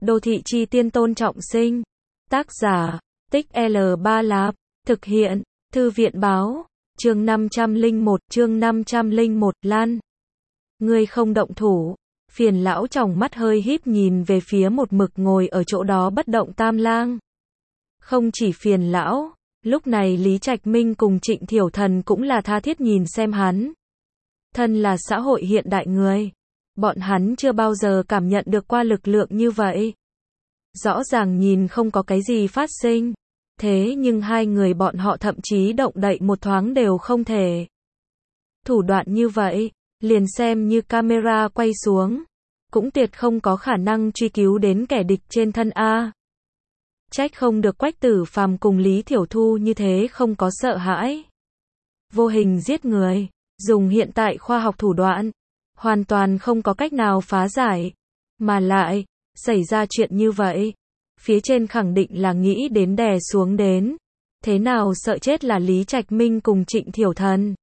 Đô thị chi tiên Tôn Trọng Sinh. Tác giả, Tích L3 Lạp. Thực hiện, Thư viện báo. Chương 501, Lan. Ngươi không động thủ. Phiền lão tròng mắt hơi híp nhìn về phía một mực ngồi ở chỗ đó bất động Tam Lang. Không chỉ phiền lão, lúc này Lý Trạch Minh cùng Trịnh Thiểu Thần cũng là tha thiết nhìn xem hắn. Thân là xã hội hiện đại người, bọn hắn chưa bao giờ cảm nhận được qua lực lượng như vậy. Rõ ràng nhìn không có cái gì phát sinh, thế nhưng hai người bọn họ thậm chí động đậy một thoáng đều không thể. Thủ đoạn như vậy, liền xem như camera quay xuống, cũng tuyệt không có khả năng truy cứu đến kẻ địch trên thân A. Trách không được Quách Tử Phàm cùng Lý Thiểu Thu như thế không có sợ hãi. Vô hình giết người, dùng hiện tại khoa học thủ đoạn, hoàn toàn không có cách nào phá giải. Mà lại, xảy ra chuyện như vậy, phía trên khẳng định là nghĩ đến đè xuống đến. Thế nào sợ chết là Lý Trạch Minh cùng Trịnh Thiểu Thần.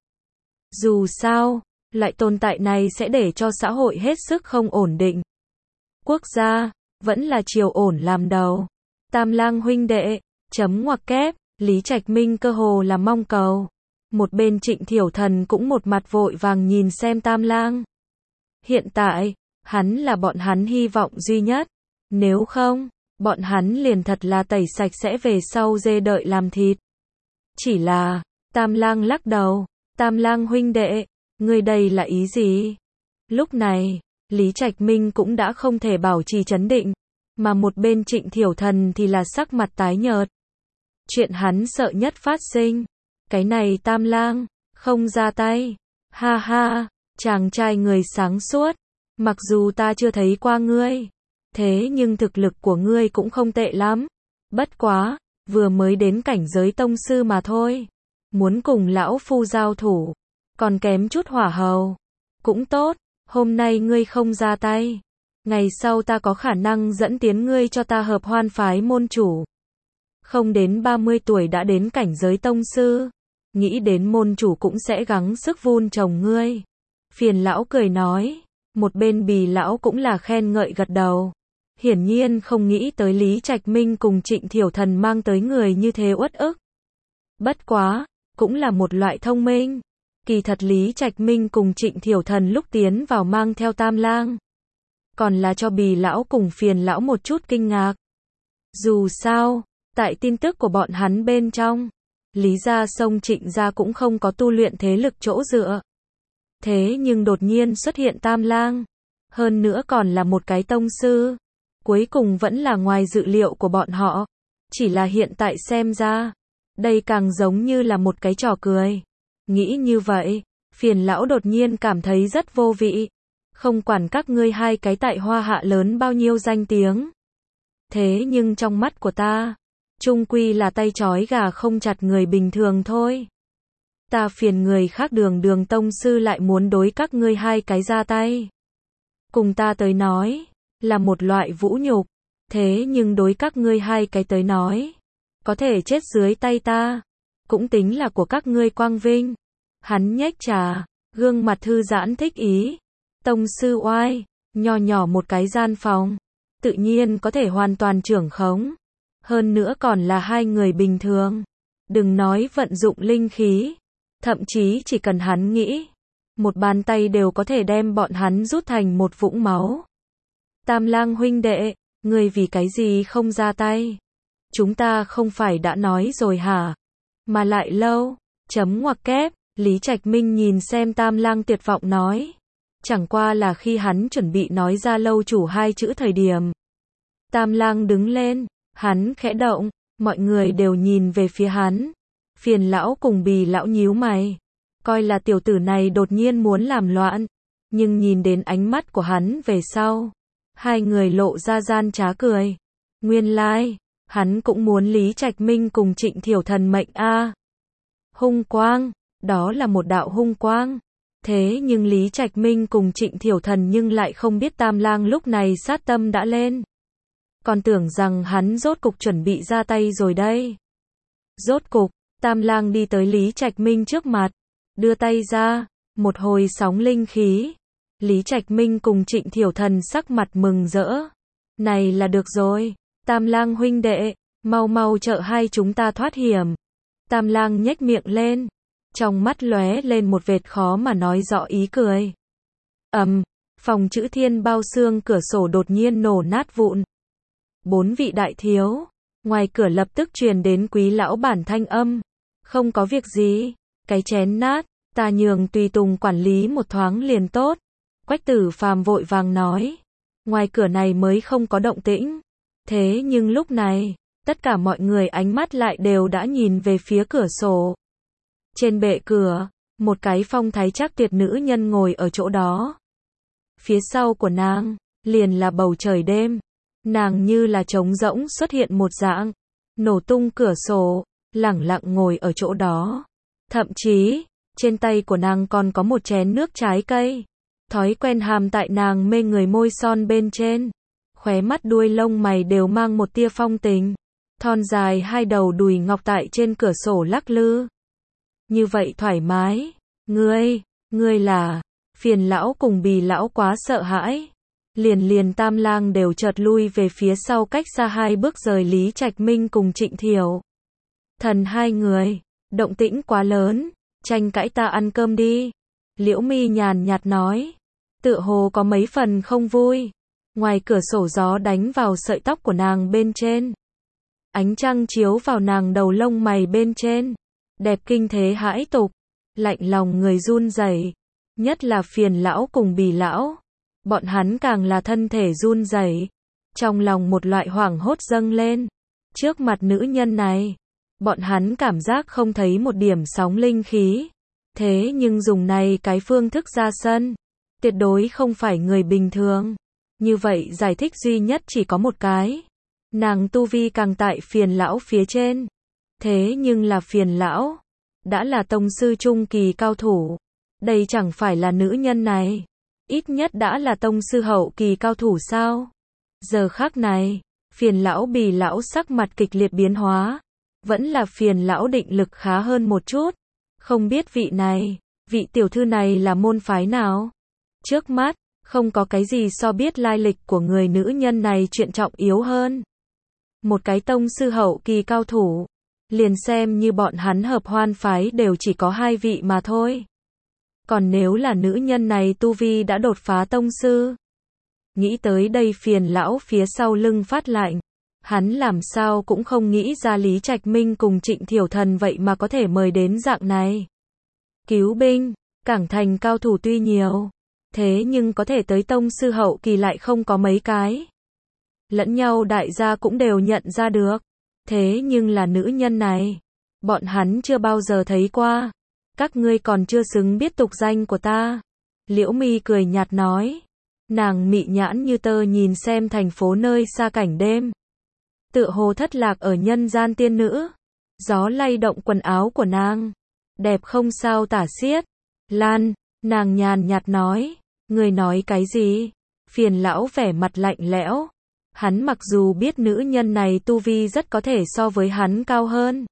Dù sao, loại tồn tại này sẽ để cho xã hội hết sức không ổn định. Quốc gia, vẫn là triều ổn làm đầu. Tam Lang huynh đệ, chấm ngoặc kép, Lý Trạch Minh cơ hồ là mong cầu. Một bên Trịnh Thiểu Thần cũng một mặt vội vàng nhìn xem Tam Lang. Hiện tại, hắn là bọn hắn hy vọng duy nhất. Nếu không, bọn hắn liền thật là tẩy sạch sẽ về sau dê đợi làm thịt. Chỉ là, Tam Lang lắc đầu, Tam Lang huynh đệ, ngươi đây là ý gì? Lúc này, Lý Trạch Minh cũng đã không thể bảo trì trấn định, mà một bên Trịnh Thiểu Thần thì là sắc mặt tái nhợt. Chuyện hắn sợ nhất phát sinh. Cái này Tam Lang, không ra tay. Ha ha, chàng trai người sáng suốt. Mặc dù ta chưa thấy qua ngươi, thế nhưng thực lực của ngươi cũng không tệ lắm. Bất quá, vừa mới đến cảnh giới tông sư mà thôi. Muốn cùng lão phu giao thủ, còn kém chút hỏa hầu. Cũng tốt, hôm nay ngươi không ra tay. Ngày sau ta có khả năng dẫn tiến ngươi cho ta hợp hoan phái môn chủ. Không đến 30 tuổi đã đến cảnh giới tông sư. Nghĩ đến môn chủ cũng sẽ gắng sức vun trồng ngươi. Phiền lão cười nói. Một bên Bì lão cũng là khen ngợi gật đầu. Hiển nhiên không nghĩ tới Lý Trạch Minh cùng Trịnh Thiểu Thần mang tới người như thế uất ức. Bất quá, cũng là một loại thông minh. Kỳ thật Lý Trạch Minh cùng Trịnh Thiểu Thần lúc tiến vào mang theo Tam Lang, còn là cho Bì lão cùng Phiền lão một chút kinh ngạc. Dù sao, tại tin tức của bọn hắn bên trong, Lý gia sông Trịnh gia cũng không có tu luyện thế lực chỗ dựa. Thế nhưng đột nhiên xuất hiện Tam Lang, hơn nữa còn là một cái tông sư, cuối cùng vẫn là ngoài dự liệu của bọn họ. Chỉ là hiện tại xem ra, đây càng giống như là một cái trò cười. Nghĩ như vậy, Phiền lão đột nhiên cảm thấy rất vô vị. Không quản các ngươi hai cái tại Hoa Hạ lớn bao nhiêu danh tiếng, thế nhưng trong mắt của ta, chung quy là tay trói gà không chặt người bình thường thôi. Ta phiền người khác đường tông sư lại muốn đối các ngươi hai cái ra tay. Cùng ta tới nói, là một loại vũ nhục. Thế nhưng đối các ngươi hai cái tới nói, có thể chết dưới tay ta, cũng tính là của các ngươi quang vinh. Hắn nhếch trà, gương mặt thư giãn thích ý. Tông sư oai, nho nhỏ một cái gian phòng, tự nhiên có thể hoàn toàn trưởng khống. Hơn nữa còn là hai người bình thường. Đừng nói vận dụng linh khí, thậm chí chỉ cần hắn nghĩ, một bàn tay đều có thể đem bọn hắn rút thành một vũng máu. Tam Lang huynh đệ, ngươi vì cái gì không ra tay? Chúng ta không phải đã nói rồi hả? Mà lại lâu, chấm ngoặc kép, Lý Trạch Minh nhìn xem Tam Lang tuyệt vọng nói. Chẳng qua là khi hắn chuẩn bị nói ra lâu chủ hai chữ thời điểm. Tam Lang đứng lên, hắn khẽ động, mọi người đều nhìn về phía hắn. Phiền lão cùng Bì lão nhíu mày, coi là tiểu tử này đột nhiên muốn làm loạn. Nhưng nhìn đến ánh mắt của hắn về sau, hai người lộ ra gian trá cười. Nguyên lai, hắn cũng muốn Lý Trạch Minh cùng Trịnh Thiểu Thần mệnh a. Hung quang, đó là một đạo hung quang. Thế nhưng Lý Trạch Minh cùng Trịnh Thiểu Thần nhưng lại không biết Tam Lang lúc này sát tâm đã lên. Còn tưởng rằng hắn rốt cục chuẩn bị ra tay rồi đây. Rốt cục, Tam Lang đi tới Lý Trạch Minh trước mặt, đưa tay ra, một hồi sóng linh khí. Lý Trạch Minh cùng Trịnh Thiểu Thần sắc mặt mừng rỡ. Này là được rồi. Tam Lang huynh đệ, mau mau trợ hai chúng ta thoát hiểm. Tam Lang nhếch miệng lên, trong mắt lóe lên một vệt khó mà nói rõ ý cười. Phòng chữ thiên bao xương cửa sổ đột nhiên nổ nát vụn. 4 vị đại thiếu, ngoài cửa lập tức truyền đến Quý lão bản thanh âm. Không có việc gì, cái chén nát, ta nhường tùy tùng quản lý một thoáng liền tốt. Quách Tử Phàm vội vàng nói. Ngoài cửa này mới không có động tĩnh. Thế nhưng lúc này, tất cả mọi người ánh mắt lại đều đã nhìn về phía cửa sổ. Trên bệ cửa, một cái phong thái chắc tuyệt nữ nhân ngồi ở chỗ đó. Phía sau của nàng, liền là bầu trời đêm. Nàng như là trống rỗng xuất hiện một dạng, nổ tung cửa sổ, lẳng lặng ngồi ở chỗ đó. Thậm chí, trên tay của nàng còn có một chén nước trái cây. Thói quen hàm tại nàng mê người môi son bên trên. Khóe mắt đuôi lông mày đều mang một tia phong tình. Thon dài hai đầu đùi ngọc tại trên cửa sổ lắc lư. Như vậy thoải mái. Ngươi là... Phiền lão cùng Bì lão quá sợ hãi. Liền Tam Lang đều chợt lui về phía sau cách xa 2 bước rời Lý Trạch Minh cùng Trịnh Thiểu. Thần hai người, động tĩnh quá lớn, tranh cãi ta ăn cơm đi. Liễu Mi nhàn nhạt nói, tựa hồ có mấy phần không vui. Ngoài cửa sổ gió đánh vào sợi tóc của nàng bên trên. Ánh trăng chiếu vào nàng đầu lông mày bên trên. Đẹp kinh thế hãi tục, lạnh lòng người run rẩy. Nhất là Phiền lão cùng Bì lão. Bọn hắn càng là thân thể run rẩy. Trong lòng một loại hoảng hốt dâng lên. Trước mặt nữ nhân này, bọn hắn cảm giác không thấy một điểm sóng linh khí. Thế nhưng dùng này cái phương thức ra sân, tuyệt đối không phải người bình thường. Như vậy giải thích duy nhất chỉ có một cái. Nàng tu vi càng tại Phiền lão phía trên. Thế nhưng là Phiền lão đã là tông sư trung kỳ cao thủ. Đây chẳng phải là nữ nhân này ít nhất đã là tông sư hậu kỳ cao thủ sao? Giờ khắc này, Phiền lão Bì lão sắc mặt kịch liệt biến hóa. Vẫn là Phiền lão định lực khá hơn một chút. Không biết vị tiểu thư này là môn phái nào? Trước mắt, không có cái gì so biết lai lịch của người nữ nhân này chuyện trọng yếu hơn. Một cái tông sư hậu kỳ cao thủ, liền xem như bọn hắn hợp hoan phái đều chỉ có 2 vị mà thôi. Còn nếu là nữ nhân này tu vi đã đột phá tông sư. Nghĩ tới đây Phiền lão phía sau lưng phát lạnh. Hắn làm sao cũng không nghĩ ra Lý Trạch Minh cùng Trịnh Thiểu Thần vậy mà có thể mời đến dạng này. Cứu binh, Cảng Thành cao thủ tuy nhiều, thế nhưng có thể tới tông sư hậu kỳ lại không có mấy cái. Lẫn nhau đại gia cũng đều nhận ra được. Thế nhưng là nữ nhân này, bọn hắn chưa bao giờ thấy qua. Các ngươi còn chưa xứng biết tục danh của ta. Liễu Mi cười nhạt nói. Nàng mị nhãn như tơ nhìn xem thành phố nơi xa cảnh đêm. Tựa hồ thất lạc ở nhân gian tiên nữ. Gió lay động quần áo của nàng. Đẹp không sao tả xiết. Lan, nàng nhàn nhạt nói. Người nói cái gì? Phiền lão vẻ mặt lạnh lẽo. Hắn mặc dù biết nữ nhân này tu vi rất có thể so với hắn cao hơn.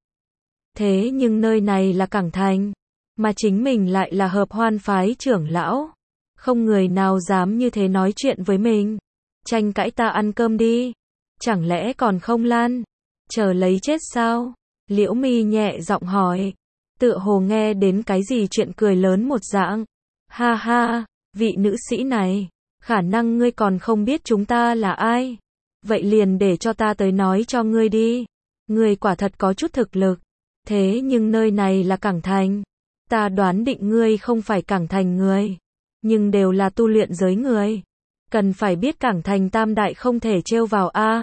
Thế nhưng nơi này là Cảng Thành. Mà chính mình lại là hợp hoan phái trưởng lão. Không người nào dám như thế nói chuyện với mình. Tranh cãi ta ăn cơm đi. Chẳng lẽ còn không Lan? Chờ lấy chết sao? Liễu Mi nhẹ giọng hỏi. Tựa hồ nghe đến cái gì chuyện cười lớn một dạng. Ha ha, vị nữ sĩ này. Khả năng ngươi còn không biết chúng ta là ai. Vậy liền để cho ta tới nói cho ngươi đi. Ngươi quả thật có chút thực lực. Thế nhưng nơi này là Cảng Thành. Ta đoán định ngươi không phải Cảng Thành người. Nhưng đều là tu luyện giới người. Cần phải biết Cảng Thành tam đại không thể trêu vào a.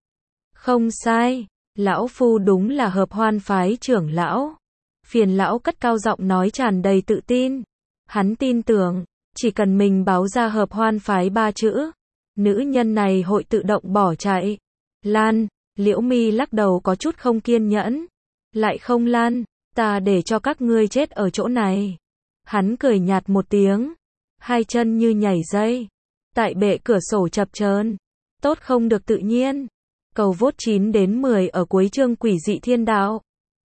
Không sai. Lão phu đúng là hợp hoan phái trưởng lão. Phiền lão cất cao giọng nói tràn đầy tự tin. Hắn tin tưởng, chỉ cần mình báo ra hợp hoan phái 3 chữ. Nữ nhân này hội tự động bỏ chạy. Lan, Liễu Mi lắc đầu có chút không kiên nhẫn. Lại không Lan, ta để cho các ngươi chết ở chỗ này. Hắn cười nhạt một tiếng. Hai chân như nhảy dây. Tại bệ cửa sổ chập chờn. Tốt không được tự nhiên. Cầu vốt 9 đến 10 ở cuối chương Quỷ dị thiên đạo.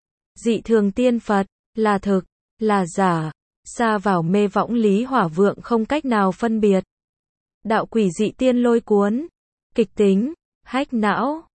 Dị thường tiên Phật, là thực, là giả. Xa vào mê võng Lý Hỏa Vượng không cách nào phân biệt. Đạo quỷ dị tiên lôi cuốn. Kịch tính, hack não.